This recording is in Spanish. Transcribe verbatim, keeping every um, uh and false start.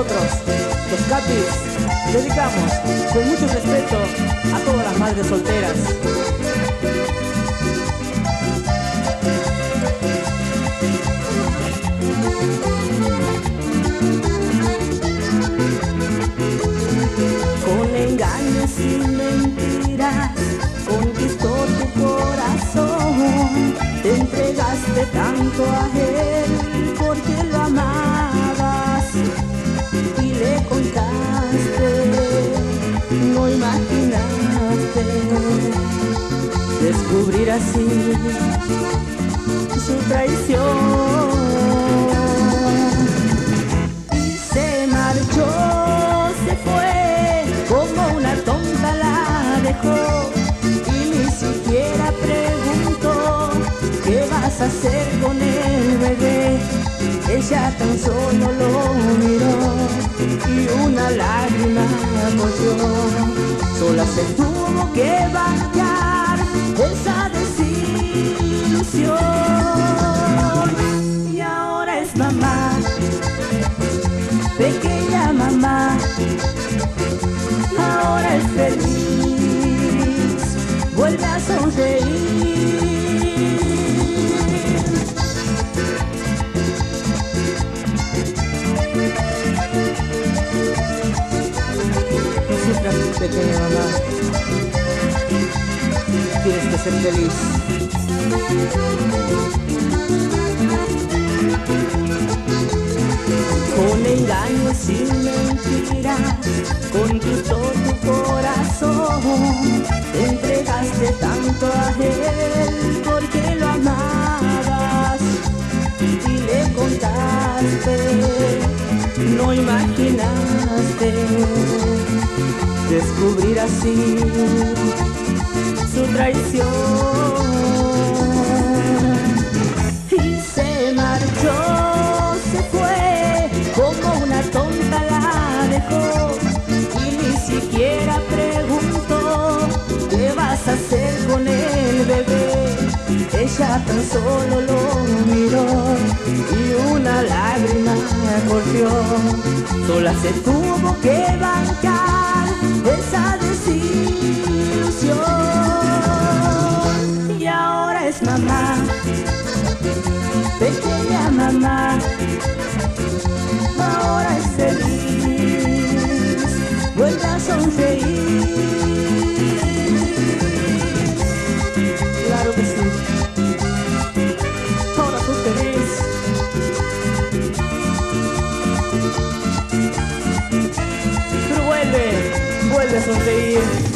nosotros, los Capis, dedicamos con mucho respeto a todas las madres solteras. Con engaños y mentiras conquistó tu corazón. Te entregaste tanto a él porque lo amabas y le contaste. No imaginaste descubrir así su traición. Y se marchó, se fue, como una tonta la dejó. Y ni siquiera preguntó qué vas a hacer con el bebé. Ella tan solo lo miró y una lágrima corrió. Sola se tuvo que bancar esa desilusión. Y ahora es mamá, pequeña mamá, ahora es feliz, vuelve a sonreír. No sufras, pequeña mamá, tienes que ser feliz. Con engaños y mentiras conquistó tu corazón. Te entregaste tanto a él porque lo amabas y le contaste. No imaginaste descubrir así su traición. Y se marchó, se fue, como una tonta la dejó. Y ni siquiera preguntó qué vas a hacer con el bebé. Ella tan solo lo miró y una lágrima corrió. Sola se tuvo que bancar esa desilusión. Y ahora es mamá, pequeña mamá, ahora es feliz, vuelve a sonreír. Claro que sí, ahora tú feliz. Pero vuelve, vuelve a sonreír.